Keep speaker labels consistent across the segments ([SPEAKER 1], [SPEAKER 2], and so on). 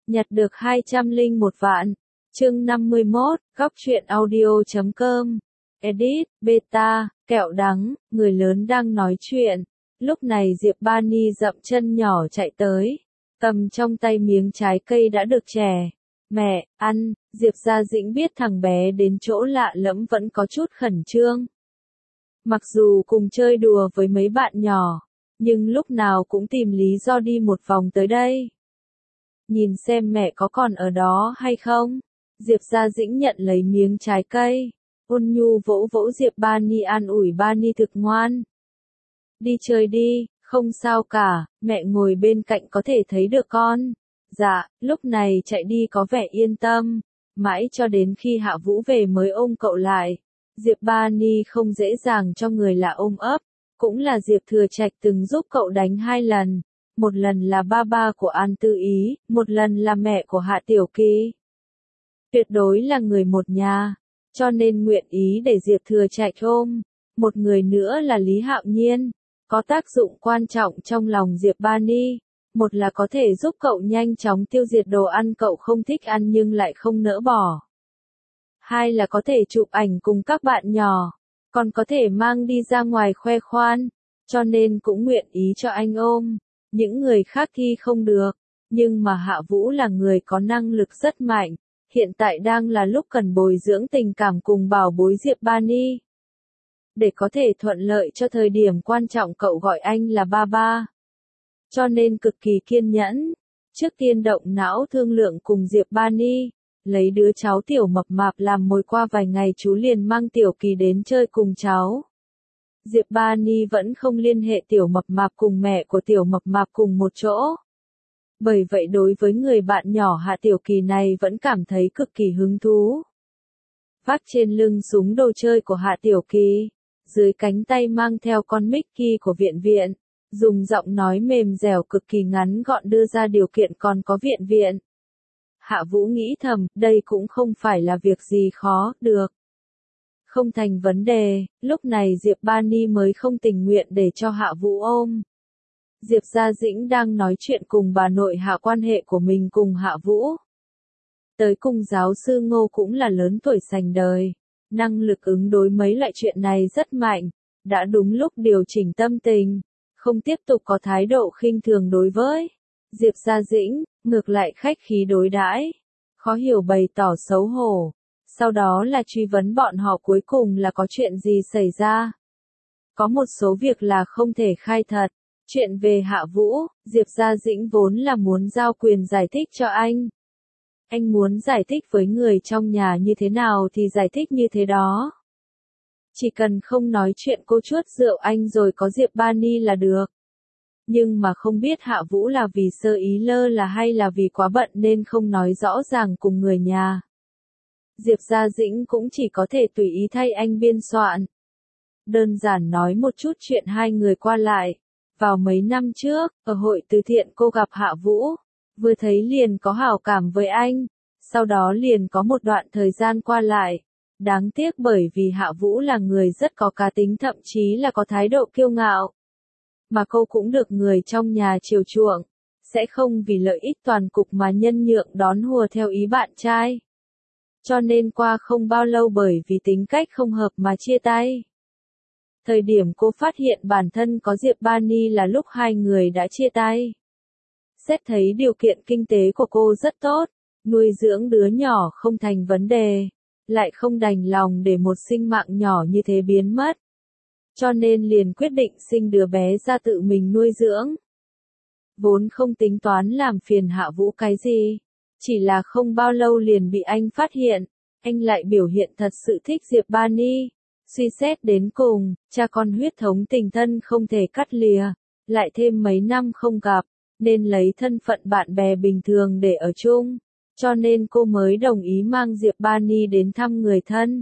[SPEAKER 1] Nhặt được 201 vạn. Chương 51, góc truyện audio.com. Edit, beta, kẹo đắng, người lớn đang nói chuyện. Lúc này Diệp Ba Ni dậm chân nhỏ chạy tới, cầm trong tay miếng trái cây đã được chẻ. Mẹ, ăn. Diệp Gia Dĩnh biết thằng bé đến chỗ lạ lẫm vẫn có chút khẩn trương. Mặc dù cùng chơi đùa với mấy bạn nhỏ, nhưng lúc nào cũng tìm lý do đi một vòng tới đây. Nhìn xem mẹ có còn ở đó hay không. Diệp Gia Dĩnh nhận lấy miếng trái cây, ôn nhu vỗ vỗ Diệp Ba Ni an ủi Ba Ni thực ngoan. Đi chơi đi, không sao cả, mẹ ngồi bên cạnh có thể thấy được con. Dạ, lúc này chạy đi có vẻ yên tâm, mãi cho đến khi Hạ Vũ về mới ôm cậu lại. Diệp Ba Ni không dễ dàng cho người lạ ôm ấp, cũng là Diệp Thừa Trạch từng giúp cậu đánh 2 lần. Một lần là ba ba của An Tư Ý, một lần là mẹ của Hạ Tiểu Kỳ. Tuyệt đối là người một nhà, cho nên nguyện ý để Diệp Thừa Trạch ôm. Một người nữa là Lý Hạo Nhiên, có tác dụng quan trọng trong lòng Diệp Ba Ni. Một là có thể giúp cậu nhanh chóng tiêu diệt đồ ăn cậu không thích ăn nhưng lại không nỡ bỏ. Hai là có thể chụp ảnh cùng các bạn nhỏ, còn có thể mang đi ra ngoài khoe khoan, cho nên cũng nguyện ý cho anh ôm. Những người khác thì không được, nhưng mà Hạ Vũ là người có năng lực rất mạnh, hiện tại đang là lúc cần bồi dưỡng tình cảm cùng bảo bối Diệp Ba Ni. Để có thể thuận lợi cho thời điểm quan trọng cậu gọi anh là ba ba. Cho nên cực kỳ kiên nhẫn, trước tiên động não thương lượng cùng Diệp Ba Ni, lấy đứa cháu tiểu mập mạp làm mồi qua vài ngày chú liền mang Tiểu Kỳ đến chơi cùng cháu. Diệp Ba Ni vẫn không liên hệ tiểu mập mạp cùng mẹ của tiểu mập mạp cùng một chỗ. Bởi vậy đối với người bạn nhỏ Hạ Tiểu Kỳ này vẫn cảm thấy cực kỳ hứng thú. Vác trên lưng súng đồ chơi của Hạ Tiểu Kỳ, dưới cánh tay mang theo con Mickey của viện viện, dùng giọng nói mềm dẻo cực kỳ ngắn gọn đưa ra điều kiện còn có viện viện. Hạ Vũ nghĩ thầm, đây cũng không phải là việc gì khó, được. Không thành vấn đề, lúc này Diệp Ba Ni mới không tình nguyện để cho Hạ Vũ ôm. Diệp Gia Dĩnh đang nói chuyện cùng bà nội Hạ quan hệ của mình cùng Hạ Vũ. Tới cùng giáo sư Ngô cũng là lớn tuổi sành đời, năng lực ứng đối mấy loại chuyện này rất mạnh, đã đúng lúc điều chỉnh tâm tình, không tiếp tục có thái độ khinh thường đối với Diệp Gia Dĩnh, ngược lại khách khí đối đãi, khó hiểu bày tỏ xấu hổ. Sau đó là truy vấn bọn họ cuối cùng là có chuyện gì xảy ra. Có một số việc là không thể khai thật. Chuyện về Hạ Vũ, Diệp Gia Dĩnh vốn là muốn giao quyền giải thích cho anh. Anh muốn giải thích với người trong nhà như thế nào thì giải thích như thế đó. Chỉ cần không nói chuyện cô chuốt rượu anh rồi có Diệp Ba Ni là được. Nhưng mà không biết Hạ Vũ là vì sơ ý lơ là hay là vì quá bận nên không nói rõ ràng cùng người nhà. Diệp Gia Dĩnh cũng chỉ có thể tùy ý thay anh biên soạn. Đơn giản nói một chút chuyện hai người qua lại. Vào mấy năm trước, ở hội từ thiện cô gặp Hạ Vũ, vừa thấy liền có hảo cảm với anh, sau đó liền có một đoạn thời gian qua lại. Đáng tiếc bởi vì Hạ Vũ là người rất có cá tính thậm chí là có thái độ kiêu ngạo. Mà cô cũng được người trong nhà chiều chuộng, sẽ không vì lợi ích toàn cục mà nhân nhượng đón hùa theo ý bạn trai. Cho nên qua không bao lâu bởi vì tính cách không hợp mà chia tay. Thời điểm cô phát hiện bản thân có Diệp Ba Ni là lúc hai người đã chia tay. Xét thấy điều kiện kinh tế của cô rất tốt, nuôi dưỡng đứa nhỏ không thành vấn đề, lại không đành lòng để một sinh mạng nhỏ như thế biến mất. Cho nên liền quyết định sinh đứa bé ra tự mình nuôi dưỡng. Vốn không tính toán làm phiền Hạ Vũ cái gì. Chỉ là không bao lâu liền bị anh phát hiện, anh lại biểu hiện thật sự thích Diệp Ba Ni. Suy xét đến cùng, cha con huyết thống tình thân không thể cắt lìa, lại thêm mấy năm không gặp, nên lấy thân phận bạn bè bình thường để ở chung, cho nên cô mới đồng ý mang Diệp Ba Ni đến thăm người thân.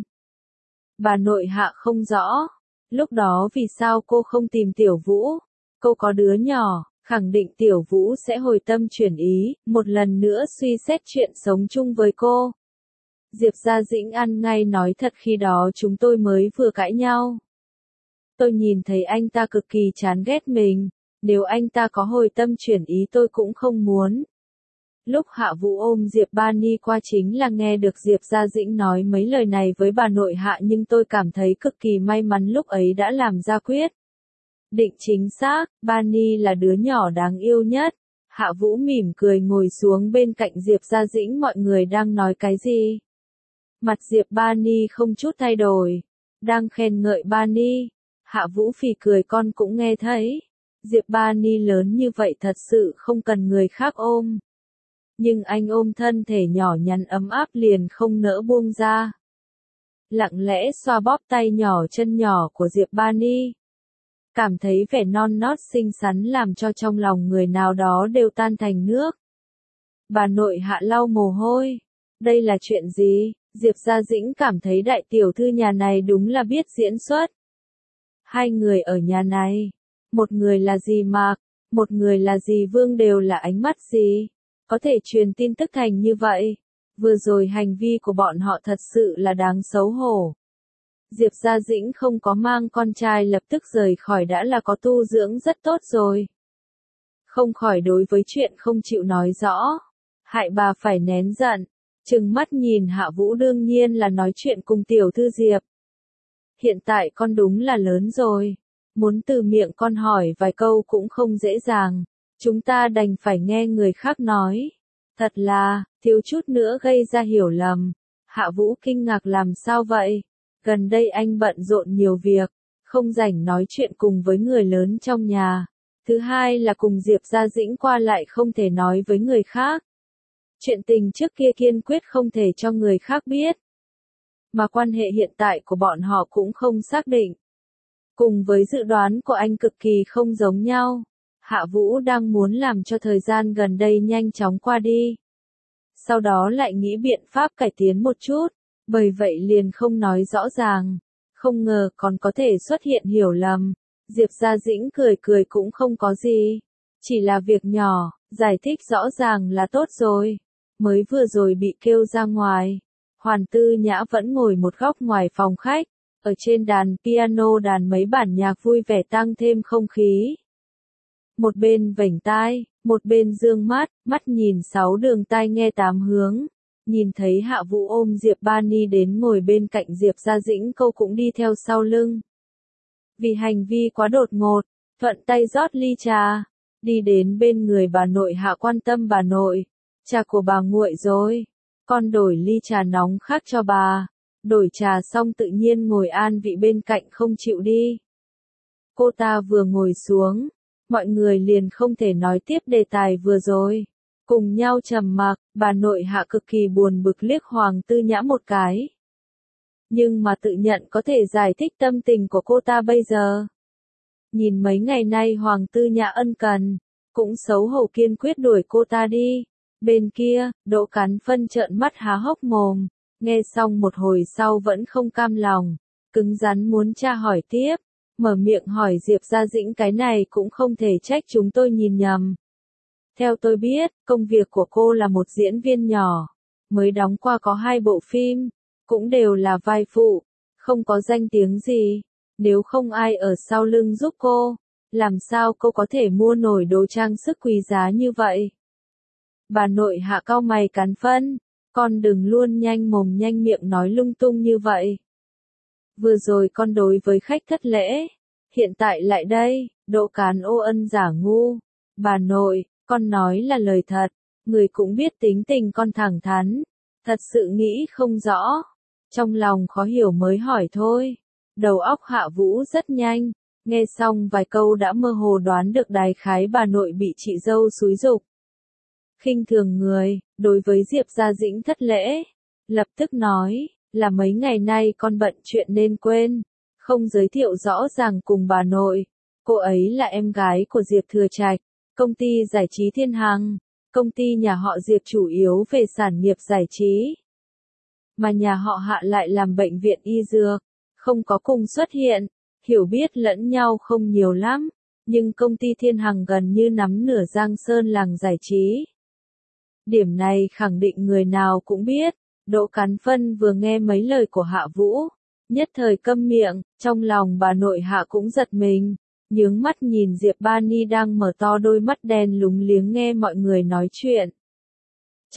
[SPEAKER 1] Bà nội Hạ không rõ, lúc đó vì sao cô không tìm Tiểu Vũ, cô có đứa nhỏ. Khẳng định Tiểu Vũ sẽ hồi tâm chuyển ý, một lần nữa suy xét chuyện sống chung với cô. Diệp Gia Dĩnh ăn ngay nói thật khi đó chúng tôi mới vừa cãi nhau. Tôi nhìn thấy anh ta cực kỳ chán ghét mình, nếu anh ta có hồi tâm chuyển ý tôi cũng không muốn. Lúc Hạ Vũ ôm Diệp Ba Ni qua chính là nghe được Diệp Gia Dĩnh nói mấy lời này với bà nội Hạ, nhưng tôi cảm thấy cực kỳ may mắn lúc ấy đã làm ra quyết định chính xác. Ba Ni là đứa nhỏ đáng yêu nhất. Hạ Vũ mỉm cười ngồi xuống bên cạnh Diệp Gia Dĩnh. Mọi người đang nói cái gì? Mặt Diệp Ba Ni không chút thay đổi. Đang khen ngợi Ba Ni. Hạ Vũ phì cười, con cũng nghe thấy. Diệp Ba Ni lớn như vậy thật sự không cần người khác ôm. Nhưng anh ôm thân thể nhỏ nhắn ấm áp liền không nỡ buông ra. Lặng lẽ xoa bóp tay nhỏ chân nhỏ của Diệp Ba Ni. Cảm thấy vẻ non nót xinh xắn làm cho trong lòng người nào đó đều tan thành nước. Bà nội Hạ lau mồ hôi. Đây là chuyện gì? Diệp Gia Dĩnh cảm thấy đại tiểu thư nhà này đúng là biết diễn xuất. Hai người ở nhà này, một người là dì Mạc, một người là dì Vương, đều là ánh mắt gì? Có thể truyền tin tức thành như vậy. Vừa rồi hành vi của bọn họ thật sự là đáng xấu hổ. Diệp Gia Dĩnh không có mang con trai lập tức rời khỏi đã là có tu dưỡng rất tốt rồi. Không khỏi đối với chuyện không chịu nói rõ. Hại bà phải nén giận. Trừng mắt nhìn Hạ Vũ, đương nhiên là nói chuyện cùng tiểu thư Diệp. Hiện tại con đúng là lớn rồi. Muốn từ miệng con hỏi vài câu cũng không dễ dàng. Chúng ta đành phải nghe người khác nói. Thật là, thiếu chút nữa gây ra hiểu lầm. Hạ Vũ kinh ngạc, làm sao vậy? Gần đây anh bận rộn nhiều việc, không rảnh nói chuyện cùng với người lớn trong nhà. Thứ hai là cùng Diệp Gia Dĩnh qua lại không thể nói với người khác. Chuyện tình trước kia kiên quyết không thể cho người khác biết. Mà quan hệ hiện tại của bọn họ cũng không xác định. Cùng với dự đoán của anh cực kỳ không giống nhau. Hạ Vũ đang muốn làm cho thời gian gần đây nhanh chóng qua đi. Sau đó lại nghĩ biện pháp cải tiến một chút. Bởi vậy liền không nói rõ ràng. Không ngờ còn có thể xuất hiện hiểu lầm. Diệp Gia Dĩnh cười cười, cũng không có gì. Chỉ là việc nhỏ, giải thích rõ ràng là tốt rồi. Mới vừa rồi bị kêu ra ngoài. Hoàn Tư Nhã vẫn ngồi một góc ngoài phòng khách. Ở trên đàn piano đàn mấy bản nhạc vui vẻ tăng thêm không khí. Một bên vểnh tai, một bên dương mắt, mắt nhìn sáu đường tai nghe tám hướng. Nhìn thấy Hạ Vũ ôm Diệp Ba Ni đến ngồi bên cạnh Diệp Gia Dĩnh, cô cũng đi theo sau lưng. Vì hành vi quá đột ngột, thuận tay rót ly trà, đi đến bên người bà nội Hạ, quan tâm bà nội. Trà của bà nguội rồi, con đổi ly trà nóng khác cho bà. Đổi trà xong tự nhiên ngồi an vị bên cạnh không chịu đi. Cô ta vừa ngồi xuống, mọi người liền không thể nói tiếp đề tài vừa rồi. Cùng nhau trầm mặc, bà nội Hạ cực kỳ buồn bực liếc Hoàng Tư Nhã một cái. Nhưng mà tự nhận có thể giải thích tâm tình của cô ta bây giờ. Nhìn mấy ngày nay Hoàng Tư Nhã ân cần, cũng xấu hổ kiên quyết đuổi cô ta đi. Bên kia, Đỗ Cắn Phân trợn mắt há hốc mồm, nghe xong một hồi sau vẫn không cam lòng, cứng rắn muốn tra hỏi tiếp, mở miệng hỏi Diệp Gia Dĩnh, cái này cũng không thể trách chúng tôi nhìn nhầm. Theo tôi biết, công việc của cô là một diễn viên nhỏ, mới đóng qua có 2 bộ phim, cũng đều là vai phụ, không có danh tiếng gì. Nếu không ai ở sau lưng giúp cô, làm sao cô có thể mua nổi đồ trang sức quý giá như vậy? Bà nội Hạ cau mày cắn Phân, con đừng luôn nhanh mồm nhanh miệng nói lung tung như vậy. Vừa rồi con đối với khách thất lễ, hiện tại lại đây, Đỗ Cán ô ân giả ngu. Bà nội, con nói là lời thật, người cũng biết tính tình con thẳng thắn, thật sự nghĩ không rõ. Trong lòng khó hiểu mới hỏi thôi. Đầu óc Hạ Vũ rất nhanh, nghe xong vài câu đã mơ hồ đoán được đại khái bà nội bị chị dâu xúi giục. Khinh thường người, đối với Diệp Gia Dĩnh thất lễ, lập tức nói, là mấy ngày nay con bận chuyện nên quên, không giới thiệu rõ ràng cùng bà nội. Cô ấy là em gái của Diệp Thừa Trạch, công ty giải trí Thiên Hằng, công ty nhà họ Diệp chủ yếu về sản nghiệp giải trí. Mà nhà họ Hạ lại làm bệnh viện y dược, không có cùng xuất hiện, hiểu biết lẫn nhau không nhiều lắm, nhưng công ty Thiên Hằng gần như nắm nửa Giang Sơn làng giải trí. Điểm này khẳng định người nào cũng biết. Đỗ Cắn Phân vừa nghe mấy lời của Hạ Vũ, nhất thời câm miệng, trong lòng bà nội Hạ cũng giật mình, nhướng mắt nhìn Diệp Ba Ni đang mở to đôi mắt đen lúng liếng nghe mọi người nói chuyện.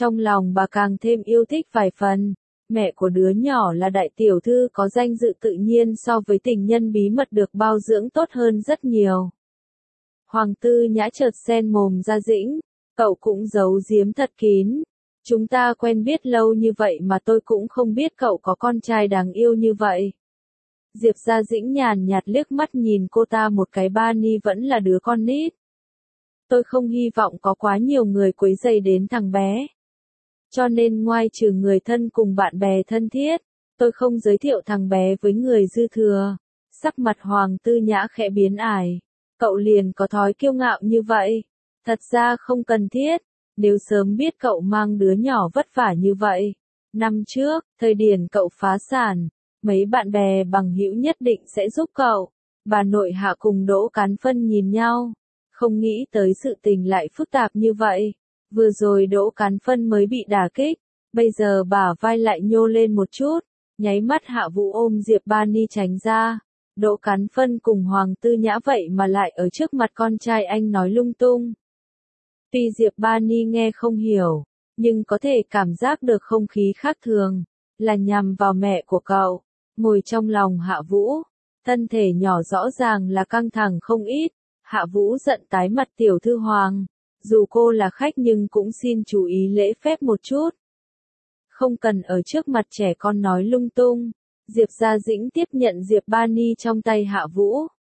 [SPEAKER 1] Trong lòng bà càng thêm yêu thích vài phần. Mẹ của đứa nhỏ là đại tiểu thư có danh dự tự nhiên so với tình nhân bí mật được bao dưỡng tốt hơn rất nhiều. Hoàng Tư Nhã chợt xen mồm ra Dĩnh, cậu cũng giấu giếm thật kín. Chúng ta quen biết lâu như vậy mà tôi cũng không biết cậu có con trai đáng yêu như vậy. Diệp Gia Dĩnh nhàn nhạt liếc mắt nhìn cô ta một cái, Ba Ni vẫn là đứa con nít. Tôi không hy vọng có quá nhiều người quấy rầy đến thằng bé. Cho nên ngoài trừ người thân cùng bạn bè thân thiết, tôi không giới thiệu thằng bé với người dư thừa. Sắc mặt Hoàng Tư Nhã khẽ biến ải. Cậu liền có thói kiêu ngạo như vậy. Thật ra không cần thiết. Nếu sớm biết cậu mang đứa nhỏ vất vả như vậy. Năm trước, thời điểm cậu phá sản, mấy bạn bè bằng hữu nhất định sẽ giúp cậu. Bà nội Hạ cùng Đỗ Cán Phân nhìn nhau. Không nghĩ tới sự tình lại phức tạp như vậy. Vừa rồi Đỗ Cán Phân mới bị đả kích. Bây giờ bả vai lại nhô lên một chút. Nháy mắt Hạ Vũ ôm Diệp Ba Ni tránh ra. Đỗ Cán Phân cùng Hoàng Tư Nhã vậy mà lại ở trước mặt con trai anh nói lung tung. Tuy Diệp Ba Ni nghe không hiểu, nhưng có thể cảm giác được không khí khác thường, là nhằm vào mẹ của cậu. Ngồi trong lòng Hạ Vũ, thân thể nhỏ rõ ràng là căng thẳng không ít. Hạ Vũ giận tái mặt, tiểu thư Hoàng, dù cô là khách nhưng cũng xin chú ý lễ phép một chút. Không cần ở trước mặt trẻ con nói lung tung. Diệp Gia Dĩnh tiếp nhận Diệp Ba Ni trong tay Hạ Vũ.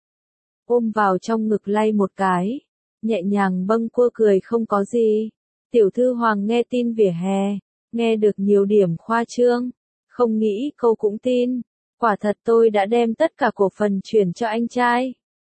[SPEAKER 1] Ôm vào trong ngực lay một cái. Nhẹ nhàng bâng quơ cười, không có gì. Tiểu thư Hoàng nghe tin vỉa hè. Nghe được nhiều điểm khoa trương. Không nghĩ cô cũng tin. Quả thật tôi đã đem tất cả cổ phần chuyển cho anh trai.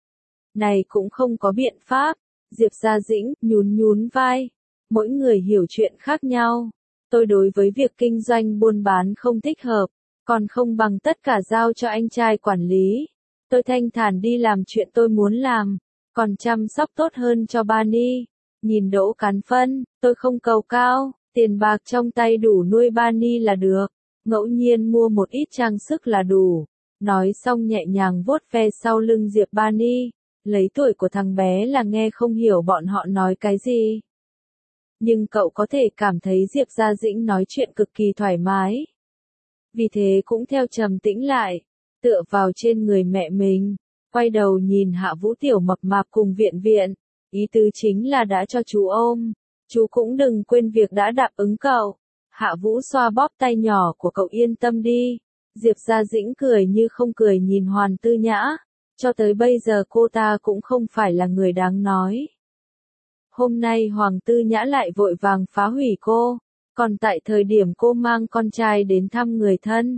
[SPEAKER 1] Này cũng không có biện pháp. Diệp Gia Dĩnh nhún nhún vai. Mỗi người hiểu chuyện khác nhau. Tôi đối với việc kinh doanh buôn bán không thích hợp. Còn không bằng tất cả giao cho anh trai quản lý. Tôi thanh thản đi làm chuyện tôi muốn làm. Còn chăm sóc tốt hơn cho Ba Ni. Nhìn Đỗ Cán Phân, tôi không cầu cao. Tiền bạc trong tay đủ nuôi Ba Ni là được. Ngẫu nhiên mua một ít trang sức là đủ. Nói xong nhẹ nhàng vuốt ve sau lưng Diệp Ba Ni. Lấy tuổi của thằng bé là nghe không hiểu bọn họ nói cái gì. Nhưng cậu có thể cảm thấy Diệp Gia Dĩnh nói chuyện cực kỳ thoải mái. Vì thế cũng theo trầm tĩnh lại, tựa vào trên người mẹ mình, quay đầu nhìn Hạ Vũ tiểu mập mạp cùng Viện Viện, ý tứ chính là đã cho chú ôm, chú cũng đừng quên việc đã đáp ứng cậu. Hạ Vũ xoa bóp tay nhỏ của cậu, yên tâm đi. Diệp Gia Dĩnh cười như không cười nhìn Hoàng Tư Nhã, cho tới bây giờ cô ta cũng không phải là người đáng nói. Hôm nay Hoàng Tư Nhã lại vội vàng phá hủy cô. Còn tại thời điểm cô mang con trai đến thăm người thân.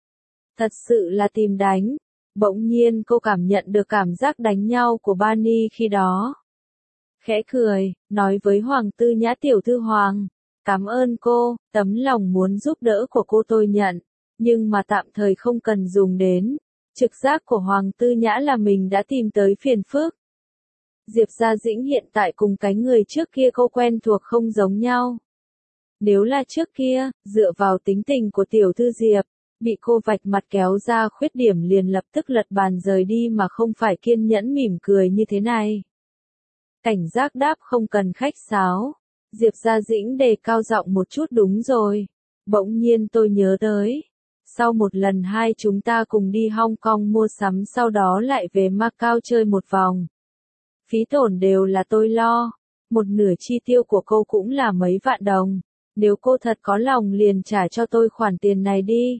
[SPEAKER 1] Thật sự là tìm đánh. Bỗng nhiên cô cảm nhận được cảm giác đánh nhau của Ba Ni khi đó. Khẽ cười, nói với Hoàng Tư Nhã, tiểu thư Hoàng. Cảm ơn cô, tấm lòng muốn giúp đỡ của cô tôi nhận. Nhưng mà tạm thời không cần dùng đến. Trực giác của Hoàng Tư Nhã là mình đã tìm tới phiền phức. Diệp Gia Dĩnh hiện tại cùng cái người trước kia cô quen thuộc không giống nhau. Nếu là trước kia, dựa vào tính tình của tiểu thư Diệp, bị cô vạch mặt kéo ra khuyết điểm liền lập tức lật bàn rời đi mà không phải kiên nhẫn mỉm cười như thế này. Cảnh giác đáp, không cần khách sáo. Diệp Gia Dĩnh đề cao giọng một chút, đúng rồi. Bỗng nhiên tôi nhớ tới. Sau một lần hai chúng ta cùng đi Hong Kong mua sắm, sau đó lại về Macau chơi một vòng. Phí tổn đều là tôi lo. Một nửa chi tiêu của cô cũng là mấy vạn đồng. Nếu cô thật có lòng liền trả cho tôi khoản tiền này đi.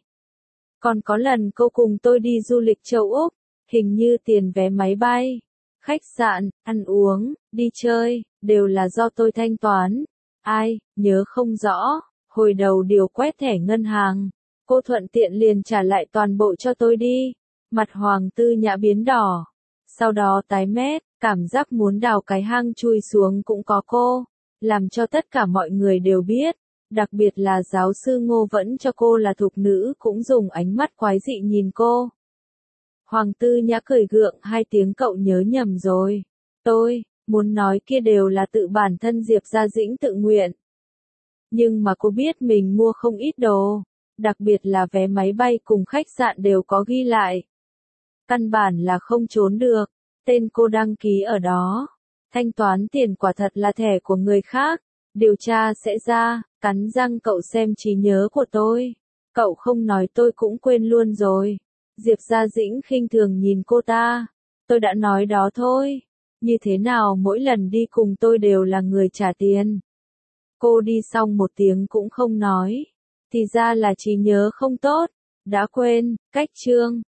[SPEAKER 1] Còn có lần cô cùng tôi đi du lịch châu Úc, hình như tiền vé máy bay, khách sạn, ăn uống, đi chơi, đều là do tôi thanh toán. Ai, nhớ không rõ, hồi đầu điều quét thẻ ngân hàng, cô thuận tiện liền trả lại toàn bộ cho tôi đi. Mặt Hoàng Tư Nhã biến đỏ, sau đó tái mét, cảm giác muốn đào cái hang chui xuống cũng có cô, làm cho tất cả mọi người đều biết. Đặc biệt là giáo sư Ngô vẫn cho cô là thục nữ cũng dùng ánh mắt quái dị nhìn cô. Hoàng Tư Nhã cười gượng hai tiếng, cậu nhớ nhầm rồi. Tôi muốn nói kia đều là tự bản thân Diệp Gia Dĩnh tự nguyện. Nhưng mà cô biết mình mua không ít đồ, đặc biệt là vé máy bay cùng khách sạn đều có ghi lại. Căn bản là không trốn được, tên cô đăng ký ở đó. Thanh toán tiền quả thật là thẻ của người khác. Điều tra sẽ ra, cắn răng cậu xem trí nhớ của tôi. Cậu không nói tôi cũng quên luôn rồi. Diệp Gia Dĩnh khinh thường nhìn cô ta. Tôi đã nói đó thôi. Như thế nào mỗi lần đi cùng tôi đều là người trả tiền. Cô đi xong một tiếng cũng không nói. Thì ra là trí nhớ không tốt. Đã quên, cách chương.